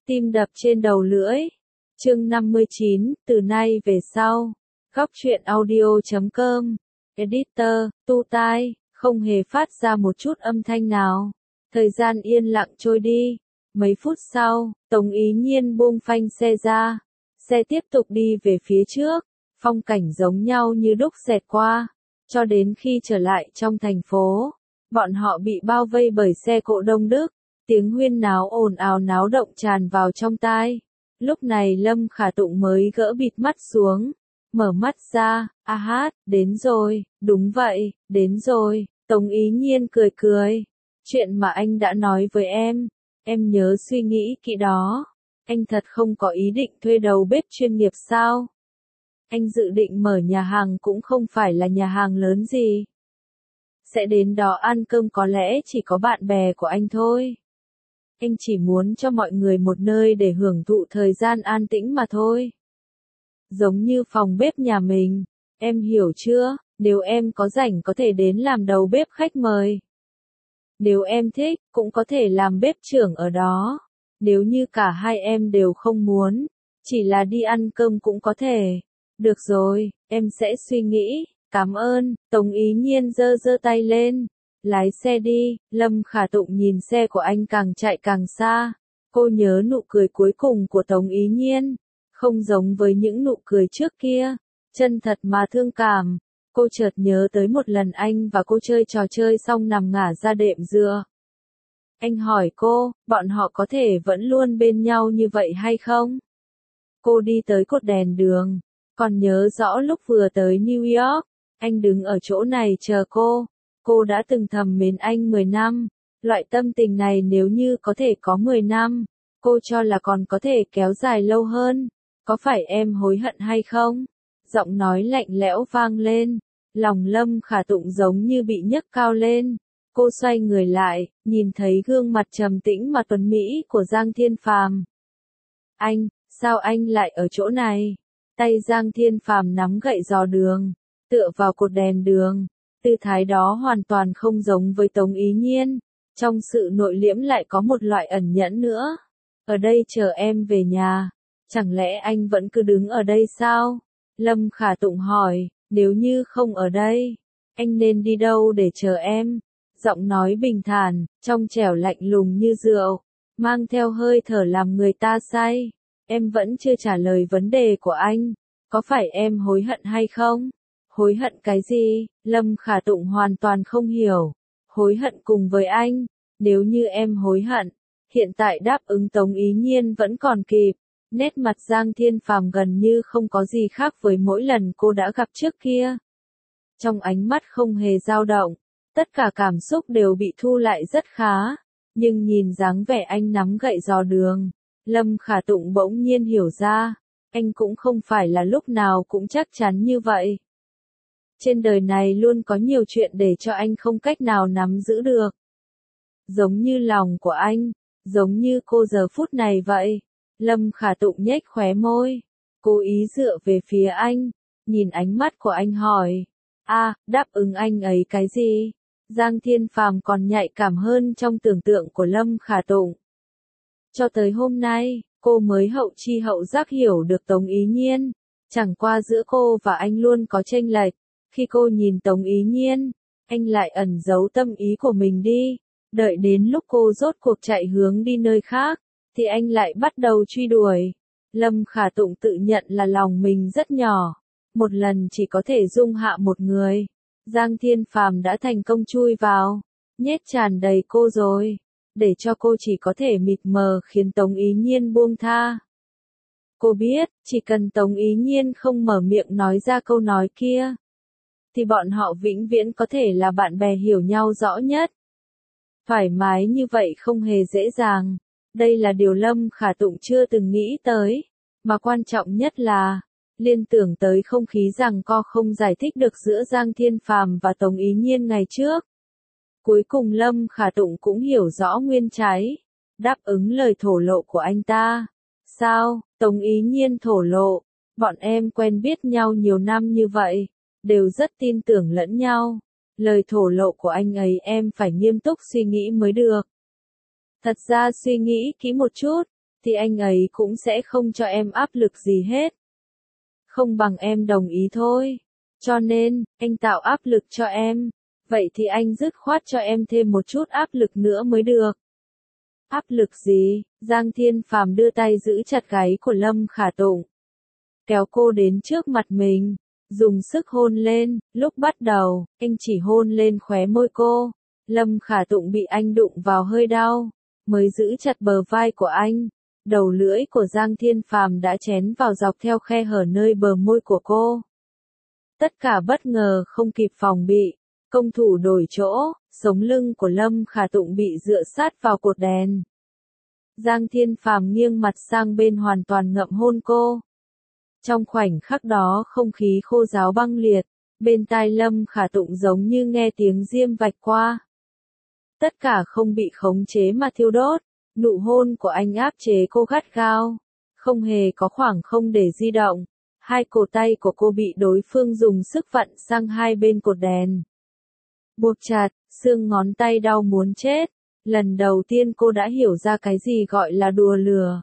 Tim đập trên đầu lưỡi. Chương 59, từ nay về sau. Góc truyện audio.com. Editor, tu tai, không hề phát ra một chút âm thanh nào. Thời gian yên lặng trôi đi. Mấy phút sau, Tống Ý Nhiên buông phanh xe ra. Xe tiếp tục đi về phía trước. Phong cảnh giống nhau như đúc xẹt qua. Cho đến khi trở lại trong thành phố, bọn họ bị bao vây bởi xe cộ đông đúc. Tiếng huyên náo ồn ào náo động tràn vào trong tai. Lúc này Lâm Khả Tụng mới gỡ bịt mắt xuống. Mở mắt ra, a hát, đến rồi, đúng vậy, đến rồi. Tống Ý Nhiên cười cười. Chuyện mà anh đã nói với em nhớ suy nghĩ kỹ đó. Anh thật không có ý định thuê đầu bếp chuyên nghiệp sao? Anh dự định mở nhà hàng cũng không phải là nhà hàng lớn gì. Sẽ đến đó ăn cơm có lẽ chỉ có bạn bè của anh thôi. Anh chỉ muốn cho mọi người một nơi để hưởng thụ thời gian an tĩnh mà thôi. Giống như phòng bếp nhà mình, em hiểu chưa? Nếu em có rảnh có thể đến làm đầu bếp khách mời. Nếu em thích, cũng có thể làm bếp trưởng ở đó. Nếu như cả hai em đều không muốn, chỉ là đi ăn cơm cũng có thể. Được rồi, em sẽ suy nghĩ, cảm ơn. Tống Ý Nhiên giơ giơ tay lên. Lái xe đi. Lâm Khả Tụng nhìn xe của anh càng chạy càng xa. Cô nhớ nụ cười cuối cùng của Tống Ý Nhiên. Không giống với những nụ cười trước kia. Chân thật mà thương cảm. Cô chợt nhớ tới một lần anh và cô chơi trò chơi xong nằm ngả ra đệm dựa. Anh hỏi cô, bọn họ có thể vẫn luôn bên nhau như vậy hay không? Cô đi tới cột đèn đường. Còn nhớ rõ lúc vừa tới New York, anh đứng ở chỗ này chờ cô. Cô đã từng thầm mến anh 10 năm. Loại tâm tình này nếu như có thể có 10 năm, cô cho là còn có thể kéo dài lâu hơn. Có phải em hối hận hay không? Giọng nói lạnh lẽo vang lên. Lòng Lâm Khả Tụng giống như bị nhấc cao lên. Cô xoay người lại, nhìn thấy gương mặt trầm tĩnh mà tuấn mỹ của Giang Thiên Phàm. Anh, sao anh lại ở chỗ này? Tay Giang Thiên Phàm nắm gậy giò đường, tựa vào cột đèn đường. Tư thái đó hoàn toàn không giống với Tống Ý Nhiên. Trong sự nội liễm lại có một loại ẩn nhẫn nữa. Ở đây chờ em về nhà. Chẳng lẽ anh vẫn cứ đứng ở đây sao? Lâm Khả Tụng hỏi, nếu như không ở đây, anh nên đi đâu để chờ em? Giọng nói bình thản, trong trẻo lạnh lùng như rượu, mang theo hơi thở làm người ta say. Em vẫn chưa trả lời vấn đề của anh. Có phải em hối hận hay không? Hối hận cái gì? Lâm Khả Tụng hoàn toàn không hiểu. Hối hận cùng với anh. Nếu như em hối hận, hiện tại đáp ứng Tống Ý Nhiên vẫn còn kịp. Nét mặt Giang Thiên Phàm gần như không có gì khác với mỗi lần cô đã gặp trước kia. Trong ánh mắt không hề dao động, tất cả cảm xúc đều bị thu lại rất khá. Nhưng nhìn dáng vẻ anh nắm gậy giò đường, Lâm Khả Tụng bỗng nhiên hiểu ra, anh cũng không phải là lúc nào cũng chắc chắn như vậy. Trên đời này luôn có nhiều chuyện để cho anh không cách nào nắm giữ được. Giống như lòng của anh, giống như cô giờ phút này vậy. Lâm Khả Tụng nhếch khóe môi, cố ý dựa về phía anh, nhìn ánh mắt của anh hỏi, đáp ứng anh ấy cái gì? Giang Thiên Phàm còn nhạy cảm hơn trong tưởng tượng của Lâm Khả Tụng. Cho tới hôm nay, cô mới hậu chi hậu giác hiểu được Tống Ý Nhiên. Chẳng qua giữa cô và anh luôn có chênh lệch. Khi cô nhìn Tống Ý Nhiên, anh lại ẩn giấu tâm ý của mình đi. Đợi đến lúc cô rốt cuộc chạy hướng đi nơi khác, thì anh lại bắt đầu truy đuổi. Lâm Khả Tụng tự nhận là lòng mình rất nhỏ. Một lần chỉ có thể dung hạ một người. Giang Thiên Phàm đã thành công chui vào, nhét tràn đầy cô rồi. Để cho cô chỉ có thể mịt mờ khiến Tống Ý Nhiên buông tha. Cô biết, chỉ cần Tống Ý Nhiên không mở miệng nói ra câu nói kia, thì bọn họ vĩnh viễn có thể là bạn bè hiểu nhau rõ nhất. Thoải mái như vậy không hề dễ dàng. Đây là điều Lâm Khả Tụng chưa từng nghĩ tới. Mà quan trọng nhất là, liên tưởng tới không khí giằng co không giải thích được giữa Giang Thiên Phàm và Tống Ý Nhiên ngày trước. Cuối cùng Lâm Khả Tụng cũng hiểu rõ nguyên trái. Đáp ứng lời thổ lộ của anh ta. Sao? Tống Ý Nhiên thổ lộ. Bọn em quen biết nhau nhiều năm như vậy. Đều rất tin tưởng lẫn nhau. Lời thổ lộ của anh ấy em phải nghiêm túc suy nghĩ mới được. Thật ra suy nghĩ kỹ một chút. thì anh ấy cũng sẽ không cho em áp lực gì hết. Không bằng em đồng ý thôi. Cho nên, anh tạo áp lực cho em. Vậy thì anh dứt khoát cho em thêm một chút áp lực nữa mới được. Áp lực gì? Giang Thiên Phàm đưa tay giữ chặt gáy của Lâm Khả Tụng. Kéo cô đến trước mặt mình. Dùng sức hôn lên. Lúc bắt đầu, anh chỉ hôn lên khóe môi cô. Lâm Khả Tụng bị anh đụng vào hơi đau. Mới giữ chặt bờ vai của anh. Đầu lưỡi của Giang Thiên Phàm đã chén vào dọc theo khe hở nơi bờ môi của cô. Tất cả bất ngờ không kịp phòng bị. Công thủ đổi chỗ, sống lưng của Lâm Khả Tụng bị dựa sát vào cột đèn. Giang Thiên Phàm nghiêng mặt sang bên hoàn toàn ngậm hôn cô. Trong khoảnh khắc đó không khí khô ráo băng liệt, bên tai Lâm Khả Tụng giống như nghe tiếng diêm vạch qua. Tất cả không bị khống chế mà thiêu đốt, nụ hôn của anh áp chế cô gắt gao, không hề có khoảng không để di động. Hai cổ tay của cô bị đối phương dùng sức vặn sang hai bên cột đèn. Buộc chặt, xương ngón tay đau muốn chết. Lần đầu tiên cô đã hiểu ra cái gì gọi là đùa lừa.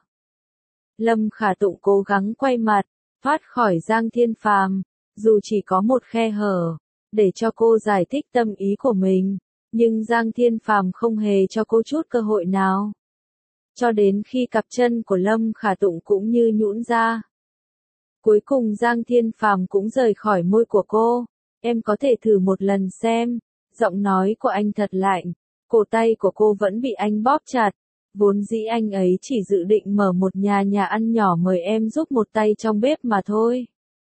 Lâm Khả Tụng cố gắng quay mặt, thoát khỏi Giang Thiên Phàm, dù chỉ có một khe hở, để cho cô giải thích tâm ý của mình, nhưng Giang Thiên Phàm không hề cho cô chút cơ hội nào. Cho đến khi cặp chân của Lâm Khả Tụng cũng như nhũn ra. Cuối cùng Giang Thiên Phàm cũng rời khỏi môi của cô. Em có thể thử một lần xem. Giọng nói của anh thật lạnh. Cổ tay của cô vẫn bị anh bóp chặt. Vốn dĩ anh ấy chỉ dự định mở một nhà ăn nhỏ mời em giúp một tay trong bếp mà thôi.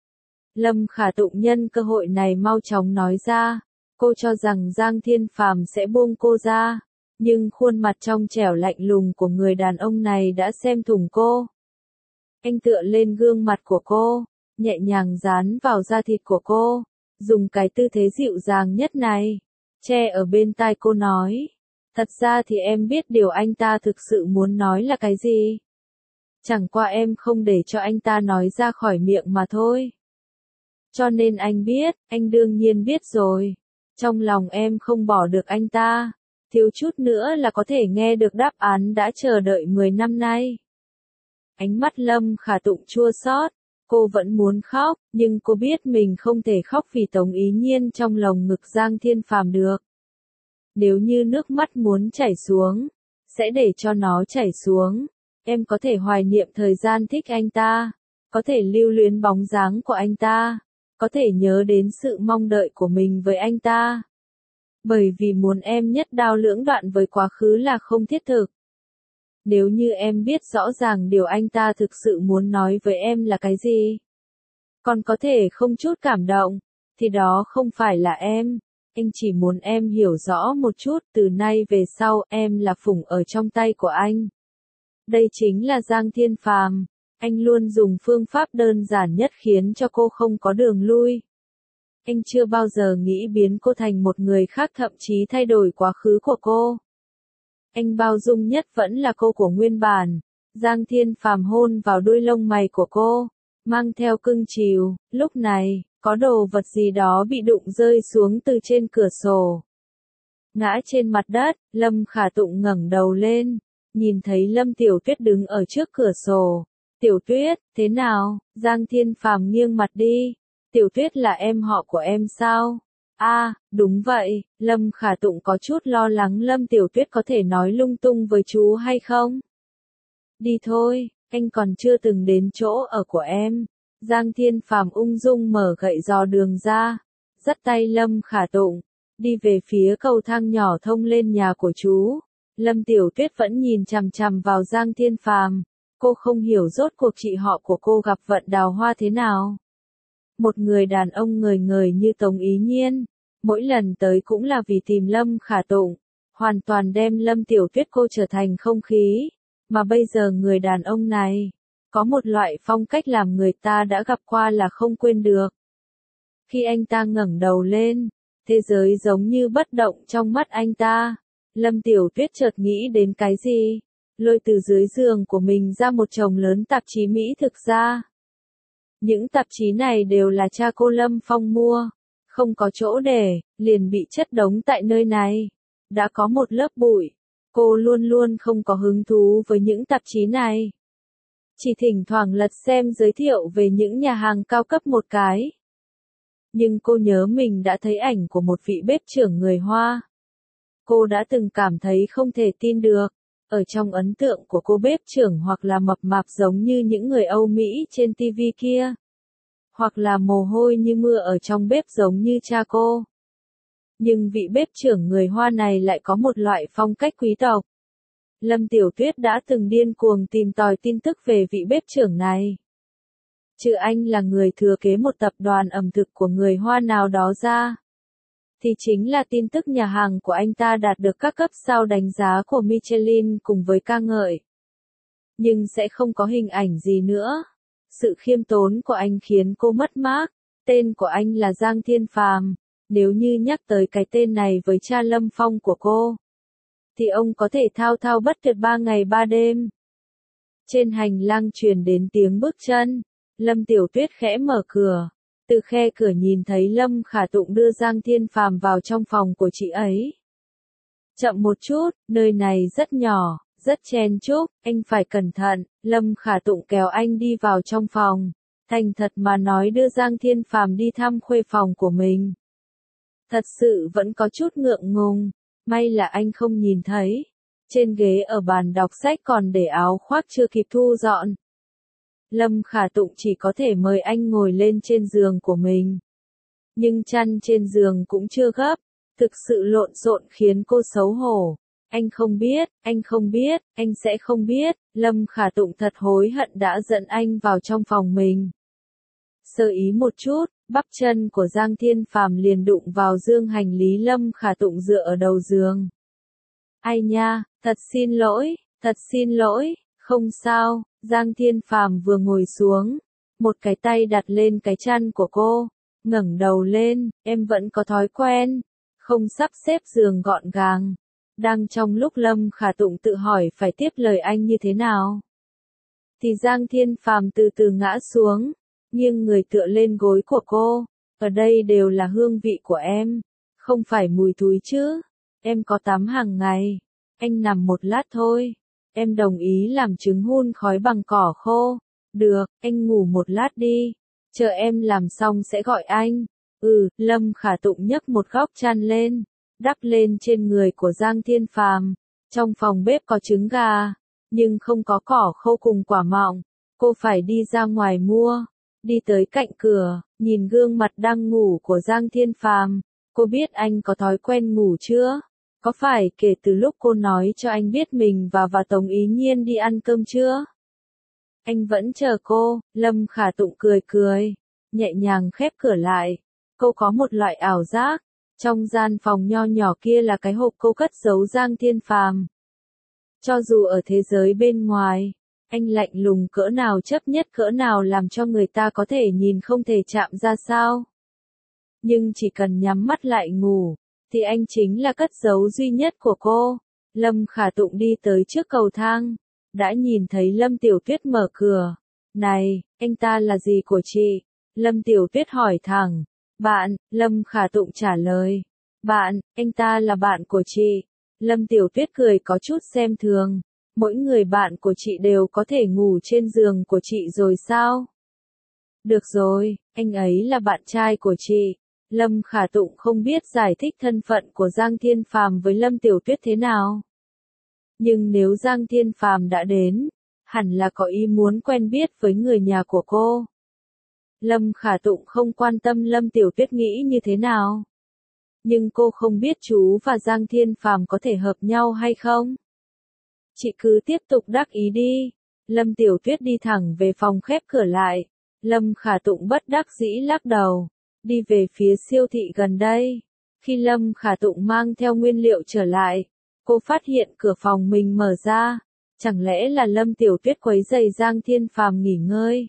Lâm Khả Tụng nhân cơ hội này mau chóng nói ra. Cô cho rằng Giang Thiên Phàm sẽ buông cô ra. Nhưng khuôn mặt trong trẻo lạnh lùng của người đàn ông này đã xem thủng cô. Anh tựa lên gương mặt của cô, nhẹ nhàng dán vào da thịt của cô, dùng cái tư thế dịu dàng nhất này, che ở bên tai cô nói. Thật ra thì em biết điều anh ta thực sự muốn nói là cái gì. Chẳng qua em không để cho anh ta nói ra khỏi miệng mà thôi. Cho nên anh biết, anh đương nhiên biết rồi. Trong lòng em không bỏ được anh ta, thiếu chút nữa là có thể nghe được đáp án đã chờ đợi 10 năm nay. Ánh mắt Lâm Khả Tụng chua xót, cô vẫn muốn khóc, nhưng cô biết mình không thể khóc vì Tống Ý Nhiên trong lồng ngực Giang Thiên Phàm được. Nếu như nước mắt muốn chảy xuống, sẽ để cho nó chảy xuống. Em có thể hoài niệm thời gian thích anh ta, có thể lưu luyến bóng dáng của anh ta, có thể nhớ đến sự mong đợi của mình với anh ta. Bởi vì muốn em nhất đao lưỡng đoạn với quá khứ là không thiết thực. Nếu như em biết rõ ràng điều anh ta thực sự muốn nói với em là cái gì, còn có thể không chút cảm động, thì đó không phải là em. Anh chỉ muốn em hiểu rõ một chút, từ nay về sau em là phủng ở trong tay của anh. Đây chính là Giang Thiên Phàm. Anh luôn dùng phương pháp đơn giản nhất khiến cho cô không có đường lui. Anh chưa bao giờ nghĩ biến cô thành một người khác, thậm chí thay đổi quá khứ của cô. Anh bao dung nhất vẫn là cô của nguyên bản. Giang Thiên Phàm hôn vào đuôi lông mày của cô, mang theo cưng chiều. Lúc này, có đồ vật gì đó bị đụng rơi xuống từ trên cửa sổ. Ngã trên mặt đất, Lâm Khả Tụng ngẩng đầu lên, nhìn thấy Lâm Tiểu Tuyết đứng ở trước cửa sổ. Tiểu Tuyết, thế nào? Giang Thiên Phàm nghiêng mặt đi. Tiểu Tuyết là em họ của em sao? Đúng vậy. Lâm Khả Tụng có chút lo lắng Lâm Tiểu Tuyết có thể nói lung tung với chú hay không. Đi thôi, anh còn chưa từng đến chỗ ở của em. Giang Thiên Phàm ung dung mở gậy dò đường ra, dắt tay Lâm Khả Tụng, đi về phía cầu thang nhỏ thông lên nhà của chú. Lâm Tiểu Tuyết vẫn nhìn chằm chằm vào Giang Thiên Phàm. Cô không hiểu rốt cuộc chị họ của cô gặp vận đào hoa thế nào. Một người đàn ông ngời ngời như Tống Ý Nhiên, mỗi lần tới cũng là vì tìm Lâm Khả Tụng, hoàn toàn đem Lâm Tiểu Tuyết cô trở thành không khí. Mà bây giờ người đàn ông này, có một loại phong cách làm người ta đã gặp qua là không quên được. Khi anh ta ngẩng đầu lên, thế giới giống như bất động trong mắt anh ta. Lâm Tiểu Tuyết chợt nghĩ đến cái gì, lôi từ dưới giường của mình ra một chồng lớn tạp chí Mỹ thực ra. Những tạp chí này đều là cha cô Lâm Phong mua, không có chỗ để, liền bị chất đống tại nơi này. Đã có một lớp bụi, Cô luôn luôn không có hứng thú với những tạp chí này. Chỉ thỉnh thoảng lật xem giới thiệu về những nhà hàng cao cấp một cái. Nhưng cô nhớ mình đã thấy ảnh của một vị bếp trưởng người Hoa. Cô đã từng cảm thấy không thể tin được. Ở trong ấn tượng của cô bếp trưởng hoặc là mập mạp giống như những người Âu Mỹ trên TV kia. Hoặc là mồ hôi như mưa ở trong bếp giống như cha cô. Nhưng vị bếp trưởng người Hoa này lại có một loại phong cách quý tộc. Lâm Tiểu Tuyết đã từng điên cuồng tìm tòi tin tức về vị bếp trưởng này. Trừ anh là người thừa kế một tập đoàn ẩm thực của người Hoa nào đó ra, thì chính là tin tức nhà hàng của anh ta đạt được các cấp sao đánh giá của Michelin cùng với ca ngợi. Nhưng sẽ không có hình ảnh gì nữa. Sự khiêm tốn của anh khiến cô mất mát. Tên của anh là Giang Thiên Phàm. Nếu như nhắc tới cái tên này với cha Lâm Phong của cô, thì ông có thể thao thao bất tuyệt 3 ngày 3 đêm. Trên hành lang truyền đến tiếng bước chân. Lâm Tiểu Tuyết khẽ mở cửa. Từ khe cửa nhìn thấy Lâm Khả Tụng đưa Giang Thiên Phàm vào trong phòng của chị ấy. Chậm một chút, nơi này rất nhỏ, rất chen chúc, anh phải cẩn thận. Lâm Khả Tụng kéo anh đi vào trong phòng. Thành thật mà nói đưa Giang Thiên Phàm đi thăm khuê phòng của mình. Thật sự vẫn có chút ngượng ngùng. May là anh không nhìn thấy. Trên ghế ở bàn đọc sách còn để áo khoác chưa kịp thu dọn. Lâm Khả Tụng chỉ có thể mời anh ngồi lên trên giường của mình. Nhưng chăn trên giường cũng chưa gấp. Thực sự lộn xộn khiến cô xấu hổ. Anh không biết, anh sẽ không biết. Lâm Khả Tụng thật hối hận đã dẫn anh vào trong phòng mình. Sơ ý một chút, bắp chân của Giang Thiên Phàm liền đụng vào dương hành lý Lâm Khả Tụng dựa ở đầu giường. Ai nha, thật xin lỗi, không sao. Giang Thiên Phàm vừa ngồi xuống, một cái tay đặt lên cái chăn của cô, ngẩng đầu lên, em vẫn có thói quen, không sắp xếp giường gọn gàng. Đang trong lúc Lâm Khả Tụng tự hỏi phải tiếp lời anh như thế nào, thì Giang Thiên Phàm từ từ ngã xuống, nghiêng người tựa lên gối của cô. Ở đây đều là hương vị của em, không phải mùi thúi chứ. Em có tắm hàng ngày. Anh nằm một lát thôi. Em đồng ý làm trứng hun khói bằng cỏ khô. Được, anh ngủ một lát đi. Chờ em làm xong sẽ gọi anh. Lâm Khả Tụng nhấc một góc chăn lên, đắp lên trên người của Giang Thiên Phàm. Trong phòng bếp có trứng gà, nhưng không có cỏ khô cùng quả mọng. Cô phải đi ra ngoài mua. Đi tới cạnh cửa, nhìn gương mặt đang ngủ của Giang Thiên Phàm. Cô biết anh có thói quen ngủ chưa? Có phải kể từ lúc cô nói cho anh biết mình và Tống Ý Nhiên đi ăn cơm chưa? Anh vẫn chờ cô. Lâm Khả Tụng cười, nhẹ nhàng khép cửa lại. Cô có một loại ảo giác, trong gian phòng nho nhỏ kia là cái hộp cô cất giấu Giang Thiên Phàm. Cho dù ở thế giới bên ngoài, anh lạnh lùng cỡ nào, chấp nhất cỡ nào, làm cho người ta có thể nhìn không thể chạm ra sao. Nhưng chỉ cần nhắm mắt lại ngủ, thì anh chính là cất giấu duy nhất của cô. Lâm Khả Tụng đi tới trước cầu thang, đã nhìn thấy Lâm Tiểu Tuyết mở cửa. Này, anh ta là gì của chị? Lâm Tiểu Tuyết hỏi thẳng. Bạn, Lâm Khả Tụng trả lời. Bạn, anh ta là bạn của chị. Lâm Tiểu Tuyết cười có chút xem thường. Mỗi người bạn của chị đều có thể ngủ trên giường của chị rồi sao? Được rồi, anh ấy là bạn trai của chị. Lâm Khả Tụng không biết giải thích thân phận của Giang Thiên Phàm với Lâm Tiểu Tuyết thế nào. Nhưng nếu Giang Thiên Phàm đã đến, hẳn là có ý muốn quen biết với người nhà của cô. Lâm Khả Tụng không quan tâm Lâm Tiểu Tuyết nghĩ như thế nào. Nhưng cô không biết chú và Giang Thiên Phàm có thể hợp nhau hay không. Chị cứ tiếp tục đắc ý đi. Lâm Tiểu Tuyết đi thẳng về phòng khép cửa lại. Lâm Khả Tụng bất đắc dĩ lắc đầu, đi về phía siêu thị gần đây. Khi Lâm Khả Tụng mang theo nguyên liệu trở lại, cô phát hiện cửa phòng mình mở ra. Chẳng lẽ là Lâm Tiểu Tuyết quấy rầy Giang Thiên Phàm nghỉ ngơi?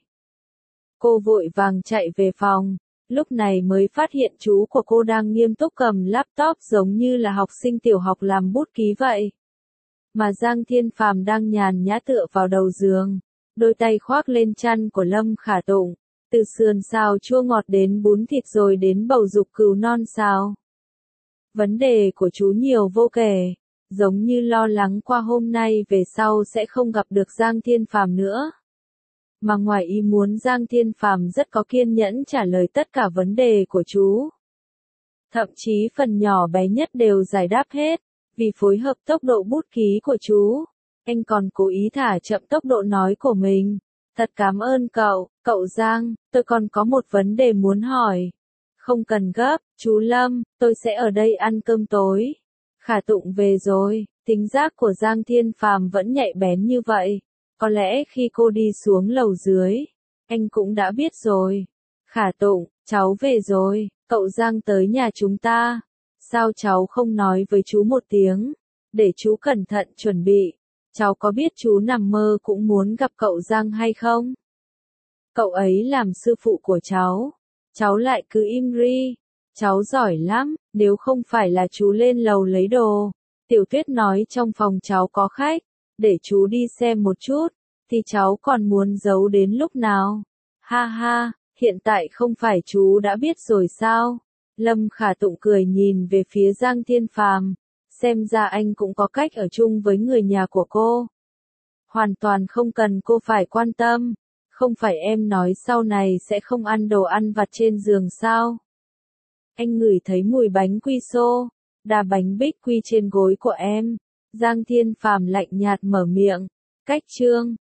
Cô vội vàng chạy về phòng, lúc này mới phát hiện chú của cô đang nghiêm túc cầm laptop giống như là học sinh tiểu học làm bút ký vậy. Mà Giang Thiên Phàm đang nhàn nhã tựa vào đầu giường, đôi tay khoác lên chăn của Lâm Khả Tụng, từ sườn xào chua ngọt đến bún thịt rồi đến bầu dục cừu non xào. Vấn đề của chú nhiều vô kể, giống như lo lắng qua hôm nay về sau sẽ không gặp được Giang Thiên Phàm nữa. Mà ngoài ý muốn Giang Thiên Phàm rất có kiên nhẫn trả lời tất cả vấn đề của chú. Thậm chí phần nhỏ bé nhất đều giải đáp hết, vì phối hợp tốc độ bút ký của chú. Anh còn cố ý thả chậm tốc độ nói của mình. Thật cảm ơn cậu Giang, tôi còn có một vấn đề muốn hỏi. Không cần gấp, chú Lâm, tôi sẽ ở đây ăn cơm tối. Khả Tụng về rồi, tính giác của Giang Thiên Phàm vẫn nhạy bén như vậy. Có lẽ khi cô đi xuống lầu dưới, anh cũng đã biết rồi. Khả Tụng, cháu về rồi, cậu Giang tới nhà chúng ta. Sao cháu không nói với chú một tiếng, để chú cẩn thận chuẩn bị. Cháu có biết chú nằm mơ cũng muốn gặp cậu Giang hay không? Cậu ấy làm sư phụ của cháu lại cứ im ri. Cháu giỏi lắm, nếu không phải là chú lên lầu lấy đồ. Tiểu Tuyết nói trong phòng cháu có khách, để chú đi xem một chút, thì cháu còn muốn giấu đến lúc nào? Ha ha, hiện tại không phải chú đã biết rồi sao? Lâm Khả Tụng cười nhìn về phía Giang Thiên Phàm, xem ra anh cũng có cách ở chung với người nhà của cô. Hoàn toàn không cần cô phải quan tâm, không phải em nói sau này sẽ không ăn đồ ăn vặt trên giường sao? Anh ngửi thấy mùi bánh quy xô, đà bánh bích quy trên gối của em. Giang Thiên Phàm lạnh nhạt mở miệng, cách chương